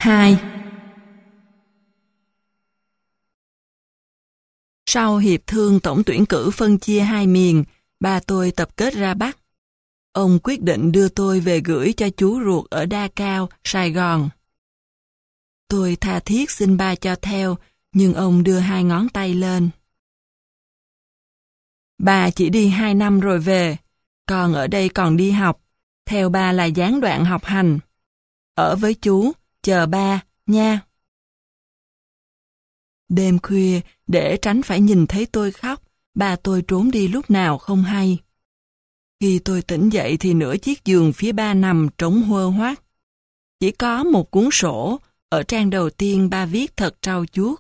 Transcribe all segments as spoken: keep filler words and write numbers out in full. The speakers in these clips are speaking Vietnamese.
hai. Sau hiệp thương tổng tuyển cử phân chia hai miền, ba tôi tập kết ra Bắc. Ông quyết định đưa tôi về gửi cho chú ruột ở Đa Cao, Sài Gòn. Tôi tha thiết xin ba cho theo, nhưng ông đưa hai ngón tay lên. Ba chỉ đi hai năm rồi về, còn ở đây còn đi học, theo ba là gián đoạn học hành. Ở với chú, chờ ba, nha. Đêm khuya, để tránh phải nhìn thấy tôi khóc, ba tôi trốn đi lúc nào không hay. Khi tôi tỉnh dậy thì nửa chiếc giường phía ba nằm trống huơ hoác. Chỉ có một cuốn sổ, ở trang đầu tiên ba viết thật trau chuốt.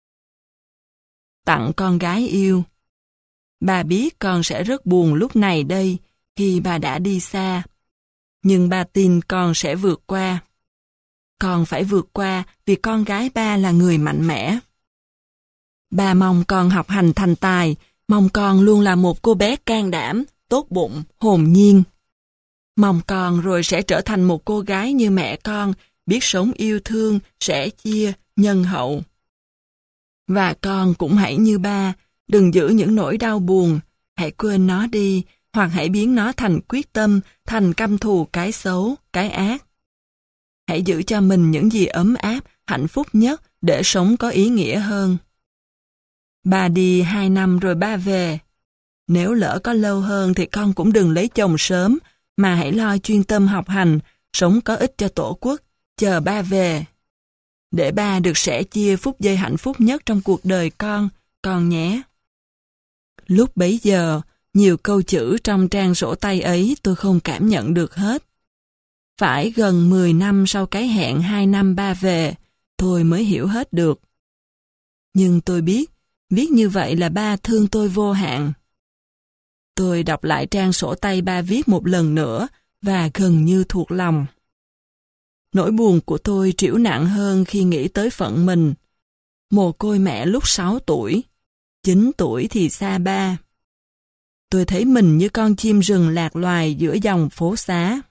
Tặng con gái yêu. Bà biết con sẽ rất buồn lúc này đây, khi bà đã đi xa. Nhưng ba tin con sẽ vượt qua. Con phải vượt qua vì con gái ba là người mạnh mẽ. Ba mong con học hành thành tài, mong con luôn là một cô bé can đảm, tốt bụng, hồn nhiên. Mong con rồi sẽ trở thành một cô gái như mẹ con, biết sống yêu thương, sẻ chia, nhân hậu. Và con cũng hãy như ba, đừng giữ những nỗi đau buồn, hãy quên nó đi, hoặc hãy biến nó thành quyết tâm, thành căm thù cái xấu, cái ác. Hãy giữ cho mình những gì ấm áp, hạnh phúc nhất để sống có ý nghĩa hơn. Ba đi hai năm rồi ba về. Nếu lỡ có lâu hơn thì con cũng đừng lấy chồng sớm, mà hãy lo chuyên tâm học hành, sống có ích cho tổ quốc, chờ ba về. Để ba được sẻ chia phút giây hạnh phúc nhất trong cuộc đời con, con nhé. Lúc bấy giờ, nhiều câu chữ trong trang sổ tay ấy tôi không cảm nhận được hết. Phải gần mười năm sau cái hẹn hai năm ba về, tôi mới hiểu hết được. Nhưng tôi biết, viết như vậy là ba thương tôi vô hạn. Tôi đọc lại trang sổ tay ba viết một lần nữa và gần như thuộc lòng. Nỗi buồn của tôi trĩu nặng hơn khi nghĩ tới phận mình. Mồ côi mẹ lúc sáu tuổi, chín tuổi thì xa ba. Tôi thấy mình như con chim rừng lạc loài giữa dòng phố xá.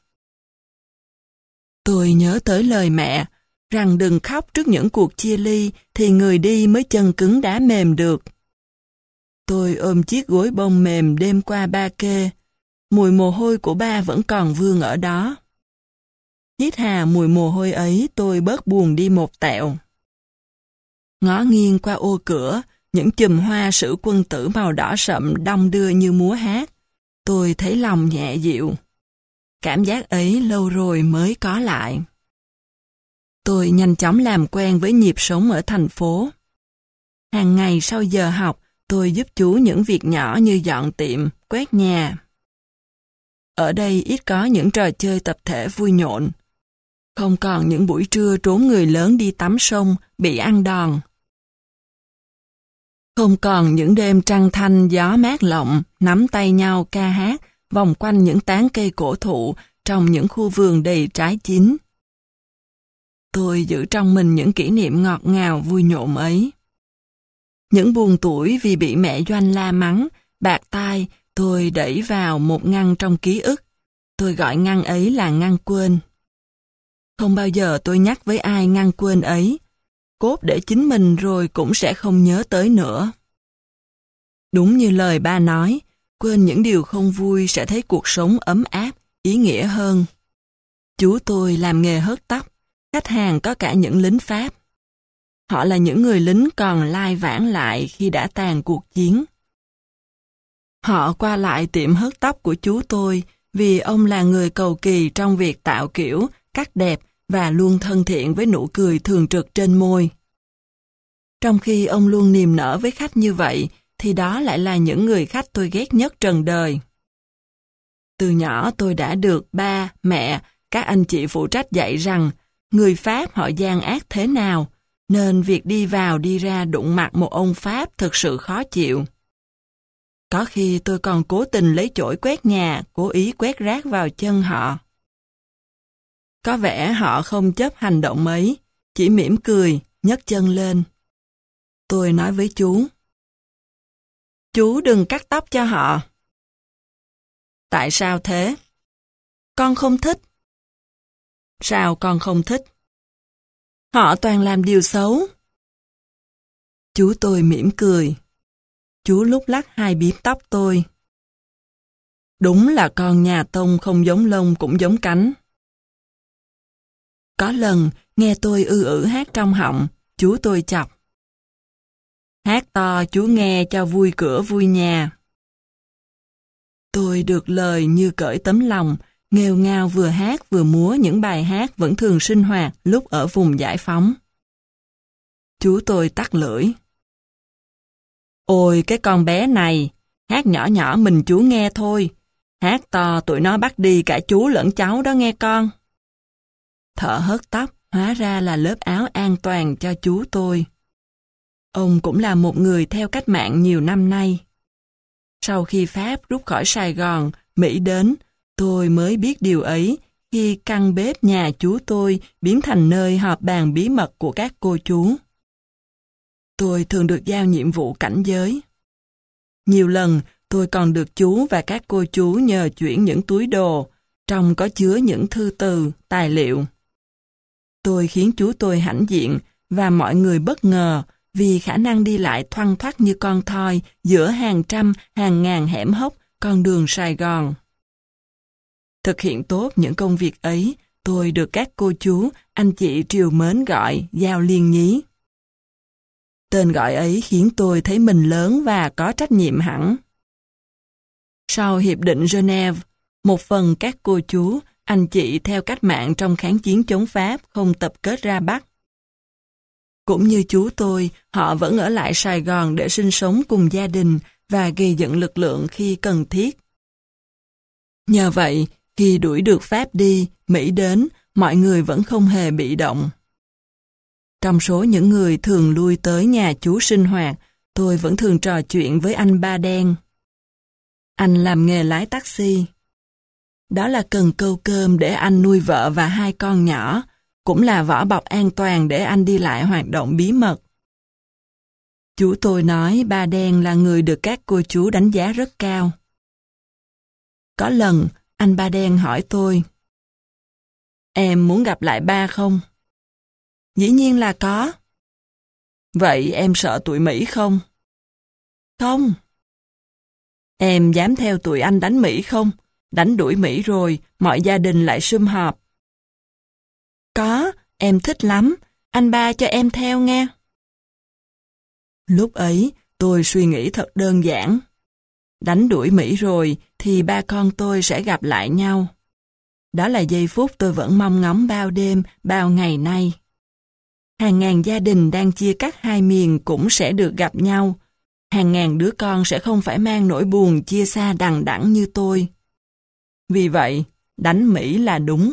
Tôi nhớ tới lời mẹ, rằng đừng khóc trước những cuộc chia ly thì người đi mới chân cứng đá mềm được. Tôi ôm chiếc gối bông mềm đêm qua ba kê, mùi mồ hôi của ba vẫn còn vương ở đó. Hít hà mùi mồ hôi ấy tôi bớt buồn đi một tẹo. Ngó nghiêng qua ô cửa, những chùm hoa sử quân tử màu đỏ sậm đong đưa như múa hát. Tôi thấy lòng nhẹ dịu. Cảm giác ấy lâu rồi mới có lại. Tôi nhanh chóng làm quen với nhịp sống ở thành phố. Hàng ngày sau giờ học, tôi giúp chú những việc nhỏ như dọn tiệm, quét nhà. Ở đây ít có những trò chơi tập thể vui nhộn. Không còn những buổi trưa trốn người lớn đi tắm sông, bị ăn đòn. Không còn những đêm trăng thanh gió mát lộng, nắm tay nhau ca hát, vòng quanh những tán cây cổ thụ trong những khu vườn đầy trái chín. Tôi giữ trong mình những kỷ niệm ngọt ngào vui nhộn ấy. Những buồn tủi vì bị mẹ Doanh la mắng, bạc tai, tôi đẩy vào một ngăn trong ký ức. Tôi gọi ngăn ấy là ngăn quên. Không bao giờ tôi nhắc với ai ngăn quên ấy. Cốt để chính mình rồi cũng sẽ không nhớ tới nữa. Đúng như lời ba nói, quên những điều không vui sẽ thấy cuộc sống ấm áp, ý nghĩa hơn. Chú tôi làm nghề hớt tóc, khách hàng có cả những lính Pháp. Họ là những người lính còn lai vãng lại khi đã tàn cuộc chiến. Họ qua lại tiệm hớt tóc của chú tôi vì ông là người cầu kỳ trong việc tạo kiểu, cắt đẹp và luôn thân thiện với nụ cười thường trực trên môi. Trong khi ông luôn niềm nở với khách như vậy, thì đó lại là những người khách tôi ghét nhất trần đời. Từ nhỏ tôi đã được ba, mẹ, các anh chị phụ trách dạy rằng người Pháp họ gian ác thế nào, nên việc đi vào đi ra đụng mặt một ông Pháp thực sự khó chịu. Có khi tôi còn cố tình lấy chổi quét nhà, cố ý quét rác vào chân họ. Có vẻ họ không chấp hành động ấy, chỉ mỉm cười, nhấc chân lên. Tôi nói với chú, chú đừng cắt tóc cho họ. Tại sao thế? Con không thích. Sao con không thích? Họ toàn làm điều xấu. Chú tôi mỉm cười. Chú lúc lắc hai bím tóc tôi. Đúng là con nhà Tông không giống lông cũng giống cánh. Có lần, nghe tôi ư ử hát trong họng, chú tôi chọc. Hát to chú nghe cho vui cửa vui nhà. Tôi được lời như cởi tấm lòng, nghêu ngao vừa hát vừa múa những bài hát vẫn thường sinh hoạt lúc ở vùng giải phóng. Chú tôi tắt lưỡi. Ôi cái con bé này, hát nhỏ nhỏ mình chú nghe thôi. Hát to tụi nó bắt đi cả chú lẫn cháu đó nghe con. Thợ hớt tóc hóa ra là lớp áo an toàn cho chú tôi. Ông cũng là một người theo cách mạng nhiều năm nay. Sau khi Pháp rút khỏi Sài Gòn, Mỹ đến, tôi mới biết điều ấy khi căn bếp nhà chú tôi biến thành nơi họp bàn bí mật của các cô chú. Tôi thường được giao nhiệm vụ cảnh giới. Nhiều lần, tôi còn được chú và các cô chú nhờ chuyển những túi đồ, trong có chứa những thư từ, tài liệu. Tôi khiến chú tôi hãnh diện và mọi người bất ngờ vì khả năng đi lại thoăn thoắt như con thoi giữa hàng trăm, hàng ngàn hẻm hốc con đường Sài Gòn. Thực hiện tốt những công việc ấy, tôi được các cô chú, anh chị triều mến gọi Giao Liên Nhí. Tên gọi ấy khiến tôi thấy mình lớn và có trách nhiệm hẳn. Sau Hiệp định Geneva, một phần các cô chú, anh chị theo cách mạng trong kháng chiến chống Pháp không tập kết ra Bắc. Cũng như chú tôi, họ vẫn ở lại Sài Gòn để sinh sống cùng gia đình và gây dựng lực lượng khi cần thiết. Nhờ vậy, khi đuổi được Pháp đi, Mỹ đến, mọi người vẫn không hề bị động. Trong số những người thường lui tới nhà chú sinh hoạt, tôi vẫn thường trò chuyện với anh Ba Đen. Anh làm nghề lái taxi. Đó là cần câu cơm để anh nuôi vợ và hai con nhỏ, cũng là vỏ bọc an toàn để anh đi lại hoạt động bí mật. Chú tôi nói Ba Đen là người được các cô chú đánh giá rất cao. Có lần, anh Ba Đen hỏi tôi, em muốn gặp lại ba không? Dĩ nhiên là có. Vậy em sợ tụi Mỹ không? Không. Em dám theo tụi anh đánh Mỹ không? Đánh đuổi Mỹ rồi, mọi gia đình lại sum họp. Có, em thích lắm, anh ba cho em theo nghe. Lúc ấy, tôi suy nghĩ thật đơn giản. Đánh đuổi Mỹ rồi, thì ba con tôi sẽ gặp lại nhau. Đó là giây phút tôi vẫn mong ngóng bao đêm, bao ngày nay. Hàng ngàn gia đình đang chia cắt hai miền cũng sẽ được gặp nhau. Hàng ngàn đứa con sẽ không phải mang nỗi buồn chia xa đằng đẵng như tôi. Vì vậy, đánh Mỹ là đúng.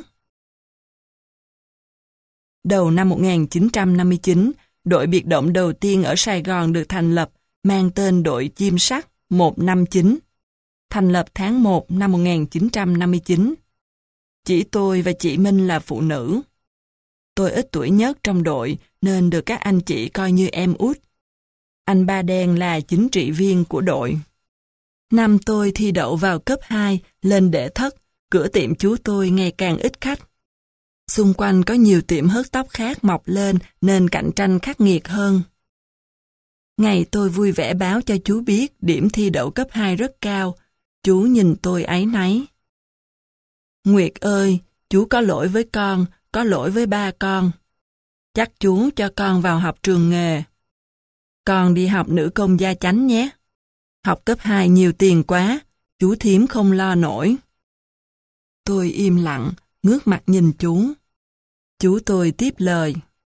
Đầu năm một nghìn chín trăm năm mươi chín, đội biệt động đầu tiên ở Sài Gòn được thành lập, mang tên đội Chim Sắt một năm chín. Thành lập tháng một năm một nghìn chín trăm năm mươi chín. Chỉ tôi và chị Minh là phụ nữ. Tôi ít tuổi nhất trong đội nên được các anh chị coi như em út. Anh Ba Đen là chính trị viên của đội. Năm tôi thi đậu vào cấp hai, lên đệ thất, cửa tiệm chú tôi ngày càng ít khách. Xung quanh có nhiều tiệm hớt tóc khác mọc lên nên cạnh tranh khắc nghiệt hơn. Ngày tôi vui vẻ báo cho chú biết điểm thi đậu cấp hai rất cao, chú nhìn tôi áy náy. Nguyệt ơi, chú có lỗi với con, có lỗi với ba con. Chắc chú cho con vào học trường nghề. Con đi học nữ công gia chánh nhé. Học cấp hai nhiều tiền quá, chú thím không lo nổi. Tôi im lặng, ngước mặt nhìn chú. Chú tôi tiếp lời.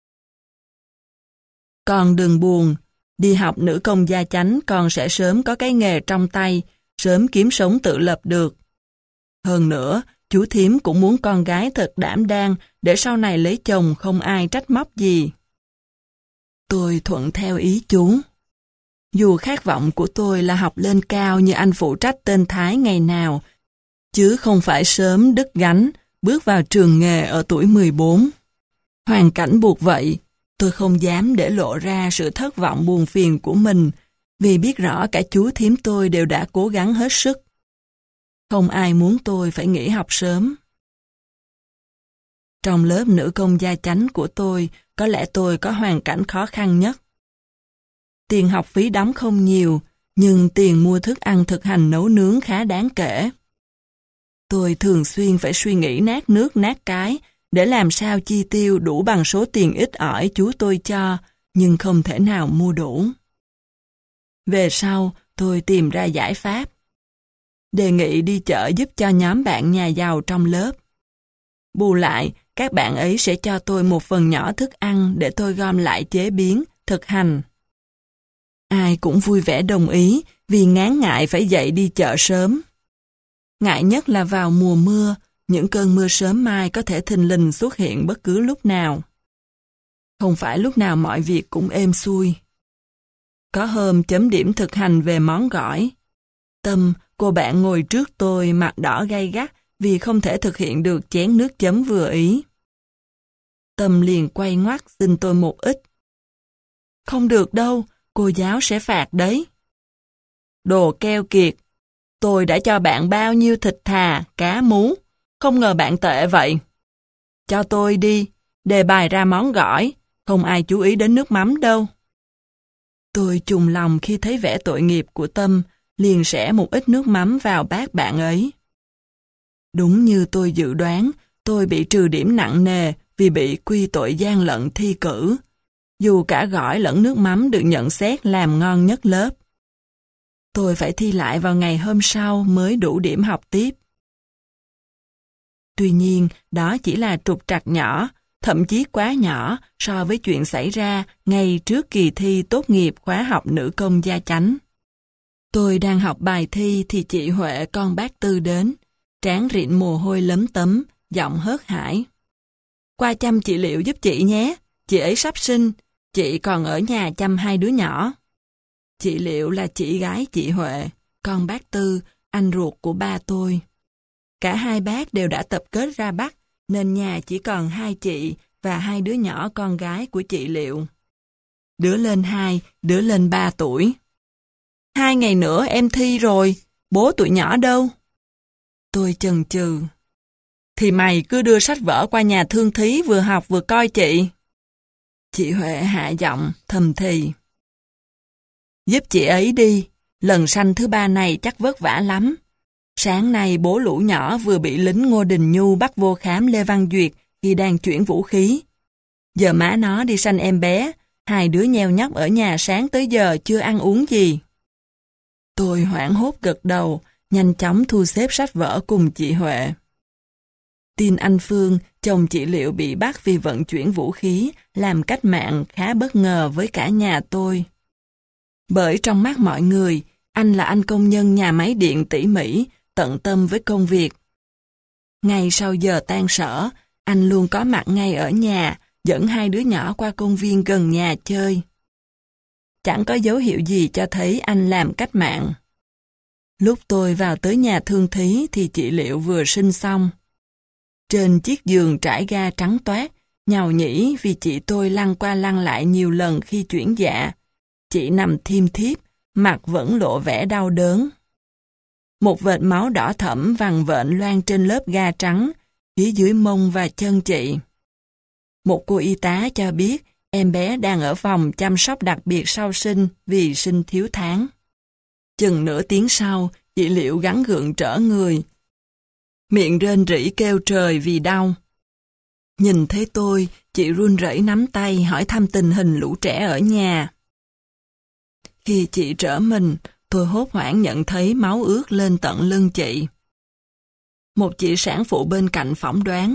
Con đừng buồn, đi học nữ công gia chánh con sẽ sớm có cái nghề trong tay, sớm kiếm sống tự lập được. Hơn nữa, chú thím cũng muốn con gái thật đảm đang để sau này lấy chồng không ai trách móc gì. Tôi thuận theo ý chú. Dù khát vọng của tôi là học lên cao như anh phụ trách tên Thái ngày nào, chứ không phải sớm đứt gánh, bước vào trường nghề ở tuổi mười bốn. Hoàn cảnh buộc vậy, tôi không dám để lộ ra sự thất vọng buồn phiền của mình, vì biết rõ cả chú thím tôi đều đã cố gắng hết sức. Không ai muốn tôi phải nghỉ học sớm. Trong lớp nữ công gia chánh của tôi, có lẽ tôi có hoàn cảnh khó khăn nhất. Tiền học phí đóng không nhiều, nhưng tiền mua thức ăn thực hành nấu nướng khá đáng kể. Tôi thường xuyên phải suy nghĩ nát nước nát cái để làm sao chi tiêu đủ bằng số tiền ít ỏi chú tôi cho, nhưng không thể nào mua đủ. Về sau, tôi tìm ra giải pháp. Đề nghị đi chợ giúp cho nhóm bạn nhà giàu trong lớp. Bù lại, các bạn ấy sẽ cho tôi một phần nhỏ thức ăn để tôi gom lại chế biến, thực hành. Ai cũng vui vẻ đồng ý vì ngán ngại phải dậy đi chợ sớm. Ngại nhất là vào mùa mưa, những cơn mưa sớm mai có thể thình lình xuất hiện bất cứ lúc nào. Không phải lúc nào mọi việc cũng êm xuôi. Có hôm chấm điểm thực hành về món gỏi. Tâm, cô bạn ngồi trước tôi mặt đỏ gay gắt vì không thể thực hiện được chén nước chấm vừa ý. Tâm liền quay ngoắt xin tôi một ít. Không được đâu, cô giáo sẽ phạt đấy. Đồ keo kiệt, tôi đã cho bạn bao nhiêu thịt thà, cá mú, không ngờ bạn tệ vậy. Cho tôi đi, đề bài ra món gỏi, không ai chú ý đến nước mắm đâu. Tôi trùng lòng khi thấy vẻ tội nghiệp của Tâm, liền xẻ một ít nước mắm vào bát bạn ấy. Đúng như tôi dự đoán, tôi bị trừ điểm nặng nề vì bị quy tội gian lận thi cử. Dù cả gỏi lẫn nước mắm được nhận xét làm ngon nhất lớp. Tôi phải thi lại vào ngày hôm sau mới đủ điểm học tiếp. Tuy nhiên, đó chỉ là trục trặc nhỏ, thậm chí quá nhỏ so với chuyện xảy ra ngay trước kỳ thi tốt nghiệp khóa học nữ công gia chánh. Tôi đang học bài thi thì chị Huệ con bác Tư đến, trán rịn mồ hôi lấm tấm, giọng hớt hải. Qua chăm chị Liệu giúp chị nhé, chị ấy sắp sinh, chị còn ở nhà chăm hai đứa nhỏ. Chị Liệu là chị gái chị Huệ, con bác Tư, anh ruột của ba tôi. Cả hai bác đều đã tập kết ra Bắc, nên nhà chỉ còn hai chị và hai đứa nhỏ con gái của chị Liệu. Đứa lên hai, đứa lên ba tuổi. Hai ngày nữa em thi rồi, bố tụi nhỏ đâu? Tôi chần chừ. Thì mày cứ đưa sách vở qua nhà Thương Thí vừa học vừa coi chị. Chị Huệ hạ giọng, thầm thì. Giúp chị ấy đi, lần sanh thứ ba này chắc vất vả lắm. Sáng nay bố lũ nhỏ vừa bị lính Ngô Đình Nhu bắt vô khám Lê Văn Duyệt khi đang chuyển vũ khí. Giờ má nó đi sanh em bé, hai đứa nheo nhóc ở nhà sáng tới giờ chưa ăn uống gì. Tôi hoảng hốt gật đầu, nhanh chóng thu xếp sách vở cùng chị Huệ. Tin anh Phương, chồng chị Liệu bị bắt vì vận chuyển vũ khí, làm cách mạng khá bất ngờ với cả nhà tôi. Bởi trong mắt mọi người, anh là anh công nhân nhà máy điện tỉ mỉ, tận tâm với công việc. Ngay sau giờ tan sở, anh luôn có mặt ngay ở nhà, dẫn hai đứa nhỏ qua công viên gần nhà chơi. Chẳng có dấu hiệu gì cho thấy anh làm cách mạng. Lúc tôi vào tới nhà Thương Thí thì chị Liệu vừa sinh xong. Trên chiếc giường trải ga trắng toát, nhàu nhĩ vì chị tôi lăn qua lăn lại nhiều lần khi chuyển dạ. Chị nằm thiêm thiếp, mặt vẫn lộ vẻ đau đớn. Một vệt máu đỏ thẫm vằn vện loang trên lớp ga trắng, phía dưới mông và chân chị. Một cô y tá cho biết em bé đang ở phòng chăm sóc đặc biệt sau sinh vì sinh thiếu tháng. Chừng nửa tiếng sau, chị Liệu gắng gượng trở người. Miệng rên rỉ kêu trời vì đau. Nhìn thấy tôi, chị run rẩy nắm tay hỏi thăm tình hình lũ trẻ ở nhà. Khi chị trở mình, tôi hốt hoảng nhận thấy máu ướt lên tận lưng chị. Một chị sản phụ bên cạnh phỏng đoán.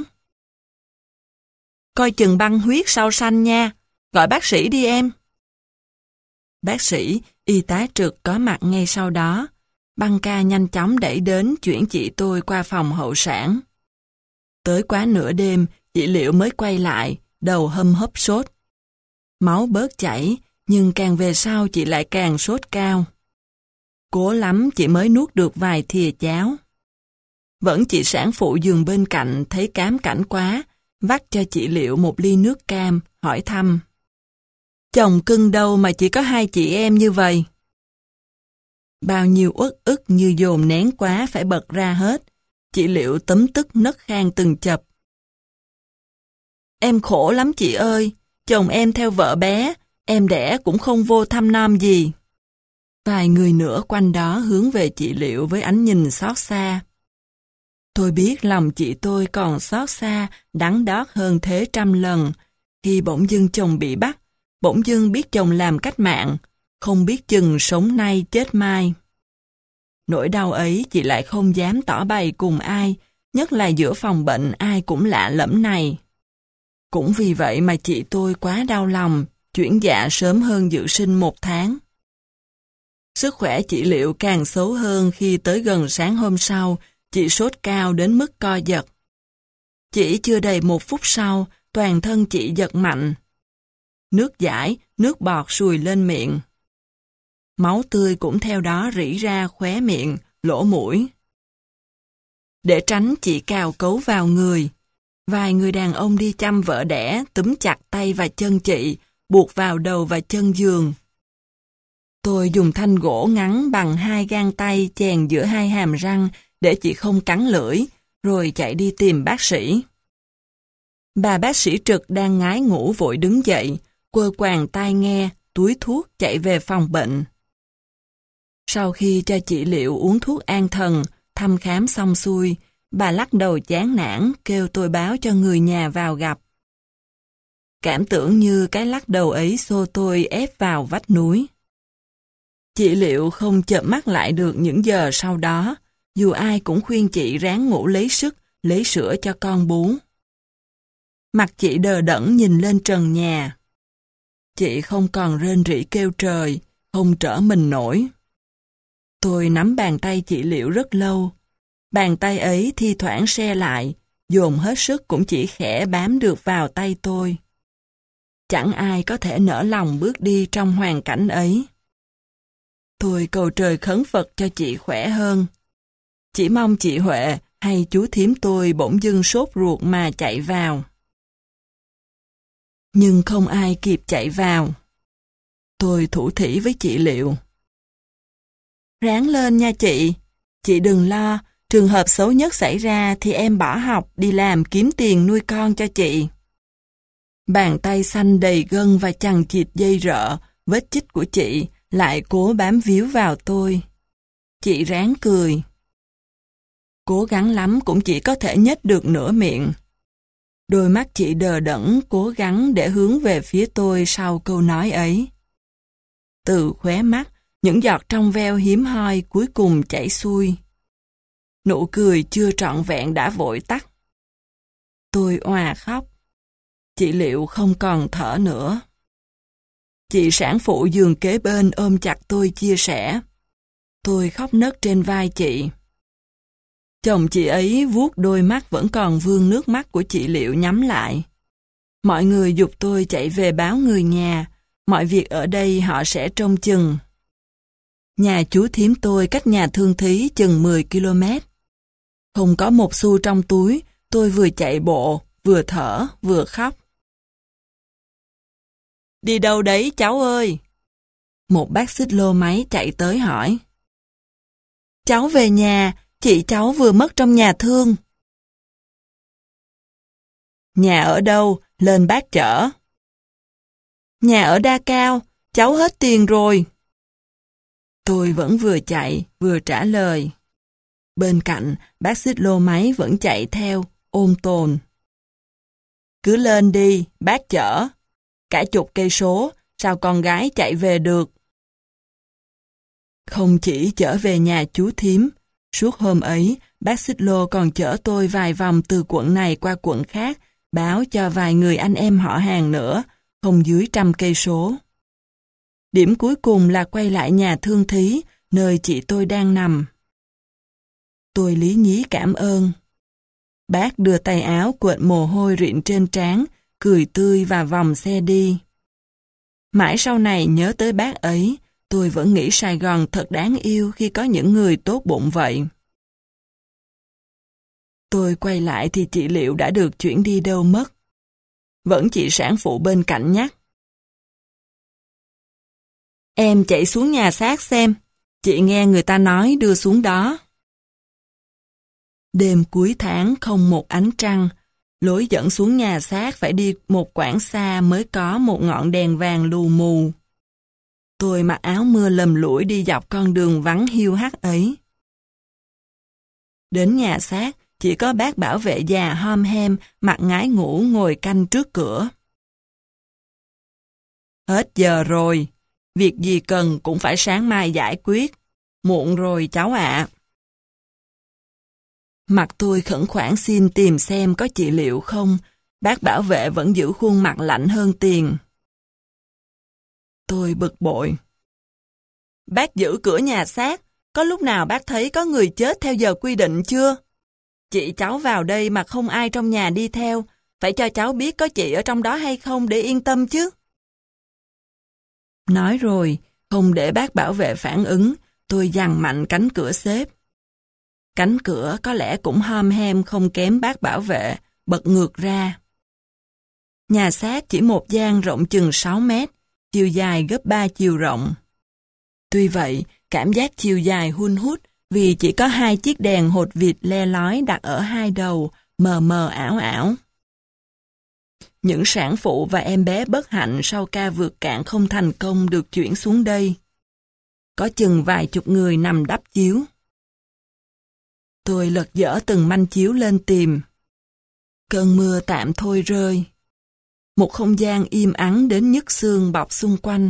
Coi chừng băng huyết sau sanh nha, gọi bác sĩ đi em. Bác sĩ, y tá trực có mặt ngay sau đó. Băng ca nhanh chóng đẩy đến chuyển chị tôi qua phòng hậu sản. Tới quá nửa đêm, chị Liệu mới quay lại, đầu hâm hấp sốt. Máu bớt chảy, nhưng càng về sau chị lại càng sốt cao. Cố lắm chị mới nuốt được vài thìa cháo. Vẫn chị sản phụ giường bên cạnh thấy cám cảnh quá, vắt cho chị Liệu một ly nước cam, hỏi thăm. Chồng cưng đâu mà chỉ có hai chị em như vậy? Bao nhiêu uất ức như dồn nén quá phải bật ra hết. Chị Liệu tấm tức nấc khan từng chập. Em khổ lắm chị ơi, chồng em theo vợ bé, em đẻ cũng không vô thăm nom gì. Vài người nữa quanh đó hướng về chị Liệu với ánh nhìn xót xa. Tôi biết lòng chị tôi còn xót xa, đắng đót hơn thế trăm lần, khi bỗng dưng chồng bị bắt, bỗng dưng biết chồng làm cách mạng, không biết chừng sống nay chết mai. Nỗi đau ấy chị lại không dám tỏ bày cùng ai, nhất là giữa phòng bệnh ai cũng lạ lẫm này. Cũng vì vậy mà chị tôi quá đau lòng, chuyển dạ sớm hơn dự sinh một tháng. Sức khỏe chị Liệu càng xấu hơn khi tới gần sáng hôm sau, chị sốt cao đến mức co giật. Chỉ chưa đầy một phút sau, toàn thân chị giật mạnh. Nước dãi, nước bọt sùi lên miệng. Máu tươi cũng theo đó rỉ ra khóe miệng, lỗ mũi. Để tránh chị cào cấu vào người, vài người đàn ông đi chăm vợ đẻ túm chặt tay và chân chị, buộc vào đầu và chân giường. Tôi dùng thanh gỗ ngắn bằng hai gang tay chèn giữa hai hàm răng để chị không cắn lưỡi, rồi chạy đi tìm bác sĩ. Bà bác sĩ trực đang ngái ngủ vội đứng dậy, quơ quàng tai nghe, túi thuốc chạy về phòng bệnh. Sau khi cho chị Liệu uống thuốc an thần, thăm khám xong xuôi, bà lắc đầu chán nản kêu tôi báo cho người nhà vào gặp. Cảm tưởng như cái lắc đầu ấy xô tôi ép vào vách núi. Chị Liệu không chợp mắt lại được những giờ sau đó, dù ai cũng khuyên chị ráng ngủ lấy sức, lấy sữa cho con bú. Mặt chị đờ đẫn nhìn lên trần nhà. Chị không còn rên rỉ kêu trời, không trở mình nổi. Tôi nắm bàn tay chị Liệu rất lâu. Bàn tay ấy thi thoảng se lại, dồn hết sức cũng chỉ khẽ bám được vào tay tôi. Chẳng ai có thể nỡ lòng bước đi trong hoàn cảnh ấy. Tôi cầu trời khấn Phật cho chị khỏe hơn. Chỉ mong chị Huệ hay chú thím tôi bỗng dưng sốt ruột mà chạy vào. Nhưng không ai kịp chạy vào. Tôi thủ thỉ với chị Liệu. Ráng lên nha chị, chị đừng lo, trường hợp xấu nhất xảy ra thì em bỏ học đi làm kiếm tiền nuôi con cho chị. Bàn tay xanh đầy gân và chằng chịt dây rợ, vết chích của chị lại cố bám víu vào tôi. Chị ráng cười. Cố gắng lắm cũng chỉ có thể nhếch được nửa miệng. Đôi mắt chị đờ đẫn cố gắng để hướng về phía tôi sau câu nói ấy. Từ khóe mắt, những giọt trong veo hiếm hoi cuối cùng chảy xuôi. Nụ cười chưa trọn vẹn đã vội tắt. Tôi òa khóc. Chị Liệu không còn thở nữa. Chị sản phụ giường kế bên ôm chặt tôi chia sẻ. Tôi khóc nấc trên vai chị. Chồng chị ấy vuốt đôi mắt vẫn còn vương nước mắt của chị Liệu nhắm lại. Mọi người giục tôi chạy về báo người nhà. Mọi việc ở đây họ sẽ trông chừng. Nhà chú thím tôi cách nhà thương thí chừng mười ki lô mét. Không có một xu trong túi, tôi vừa chạy bộ, vừa thở, vừa khóc. Đi đâu đấy cháu ơi? Một bác xích lô máy chạy tới hỏi. Cháu về nhà, chị cháu vừa mất trong nhà thương. Nhà ở đâu? Lên bác chở. Nhà ở Đa Cao, cháu hết tiền rồi. Tôi vẫn vừa chạy, vừa trả lời. Bên cạnh, bác xích lô máy vẫn chạy theo, ôm tồn. Cứ lên đi, bác chở. Cả chục cây số, sao con gái chạy về được? Không chỉ chở về nhà chú thím, suốt hôm ấy, bác xích lô còn chở tôi vài vòng từ quận này qua quận khác, báo cho vài người anh em họ hàng nữa, không dưới trăm cây số. Điểm cuối cùng là quay lại nhà thương thí, nơi chị tôi đang nằm. Tôi lý nhí cảm ơn. Bác đưa tay áo quệt mồ hôi rịn trên trán, cười tươi và vòng xe đi. Mãi sau này nhớ tới bác ấy, tôi vẫn nghĩ Sài Gòn thật đáng yêu khi có những người tốt bụng vậy. Tôi quay lại thì chị Liệu đã được chuyển đi đâu mất. Vẫn chị sản phụ bên cạnh nhắc. Em chạy xuống nhà xác xem, chị nghe người ta nói đưa xuống đó. Đêm cuối tháng không một ánh trăng, Lối dẫn xuống nhà xác phải đi một quãng xa mới có một ngọn đèn vàng lù mù. Tôi mặc áo mưa lầm lũi đi dọc con đường vắng hiu hắt ấy. Đến nhà xác, chỉ có bác bảo vệ già hom hem, mặt ngái ngủ ngồi canh trước cửa. Hết giờ rồi, việc gì cần cũng phải sáng mai giải quyết. Muộn rồi cháu ạ. Mặt tôi khẩn khoản xin tìm xem có trị liệu không, bác bảo vệ vẫn giữ khuôn mặt lạnh hơn tiền. Tôi bực bội. Bác giữ cửa nhà xác, có lúc nào bác thấy có người chết theo giờ quy định chưa? Chị cháu vào đây mà không ai trong nhà đi theo, phải cho cháu biết có chị ở trong đó hay không để yên tâm chứ. Nói rồi, không để bác bảo vệ phản ứng, tôi giằng mạnh cánh cửa xếp. Cánh cửa có lẽ cũng hom hem không kém bác bảo vệ, bật ngược ra. Nhà xác chỉ một gian rộng chừng sáu mét, chiều dài gấp ba chiều rộng. Tuy vậy, cảm giác chiều dài hun hút vì chỉ có hai chiếc đèn hột vịt le lói đặt ở hai đầu, mờ mờ ảo ảo. Những sản phụ và em bé bất hạnh sau ca vượt cạn không thành công được chuyển xuống đây. Có chừng vài chục người nằm đắp chiếu. Tôi lật dở từng manh chiếu lên tìm. Cơn mưa tạm thôi rơi. Một không gian im ắng đến nhức xương bọc xung quanh.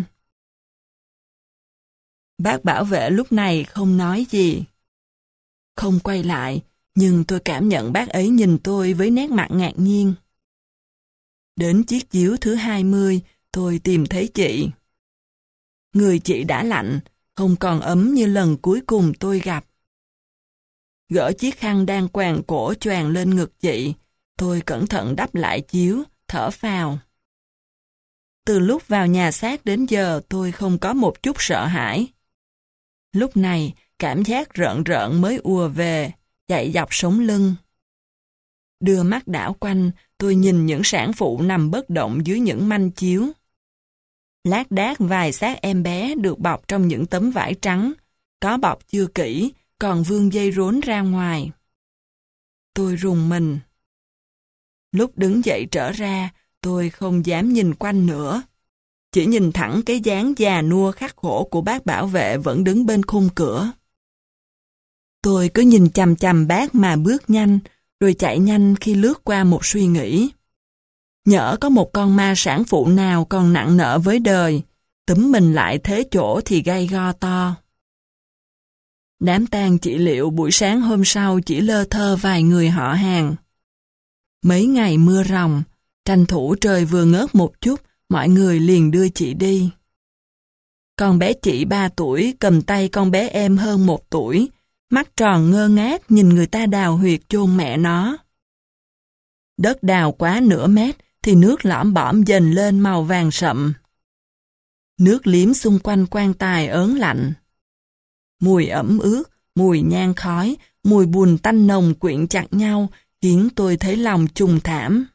Bác bảo vệ lúc này không nói gì. Không quay lại, nhưng tôi cảm nhận bác ấy nhìn tôi với nét mặt ngạc nhiên. Đến chiếc chiếu thứ hai mươi, tôi tìm thấy chị. Người chị đã lạnh, không còn ấm như lần cuối cùng tôi gặp. Gỡ chiếc khăn đang quàng cổ choàng lên ngực chị, tôi cẩn thận đắp lại chiếu, thở phào. Từ lúc vào nhà xác đến giờ tôi không có một chút sợ hãi. Lúc này, cảm giác rợn rợn mới ùa về, chạy dọc sống lưng. Đưa mắt đảo quanh, tôi nhìn những sản phụ nằm bất động dưới những manh chiếu. Lác đác vài xác em bé được bọc trong những tấm vải trắng, có bọc chưa kỹ, còn vương dây rốn ra ngoài. Tôi rùng mình. Lúc đứng dậy trở ra, tôi không dám nhìn quanh nữa. Chỉ nhìn thẳng cái dáng già nua khắc khổ của bác bảo vệ vẫn đứng bên khung cửa. Tôi cứ nhìn chằm chằm bác mà bước nhanh, rồi chạy nhanh khi lướt qua một suy nghĩ. Nhỡ có một con ma sản phụ nào còn nặng nợ với đời, túm mình lại thế chỗ thì gây go to. Đám tang trị liệu buổi sáng hôm sau chỉ lơ thơ vài người họ hàng. Mấy ngày mưa ròng, tranh thủ trời vừa ngớt một chút, mọi người liền đưa chị đi. Con bé chị ba tuổi cầm tay con bé em hơn một tuổi, mắt tròn ngơ ngác nhìn người ta đào huyệt chôn mẹ nó. Đất đào quá nửa mét thì nước lõm bõm dần lên màu vàng sậm. Nước liếm xung quanh quan tài ớn lạnh. Mùi ẩm ướt, mùi nhang khói, mùi bùn tanh nồng quyện chặt nhau khiến tôi thấy lòng trùng thảm.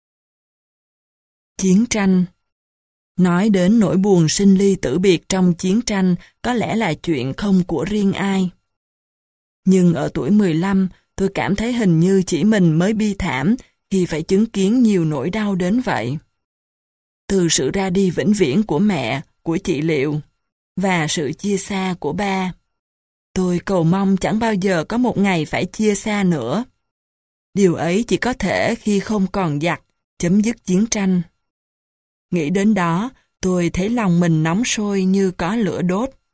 Chiến tranh. Nói đến nỗi buồn sinh ly tử biệt trong chiến tranh có lẽ là chuyện không của riêng ai. Nhưng ở tuổi mười lăm, tôi cảm thấy hình như chỉ mình mới bi thảm khi phải chứng kiến nhiều nỗi đau đến vậy. Từ sự ra đi vĩnh viễn của mẹ, của chị Liệu, và sự chia xa của ba. Tôi cầu mong chẳng bao giờ có một ngày phải chia xa nữa. Điều ấy chỉ có thể khi không còn giặc, chấm dứt chiến tranh. Nghĩ đến đó, tôi thấy lòng mình nóng sôi như có lửa đốt.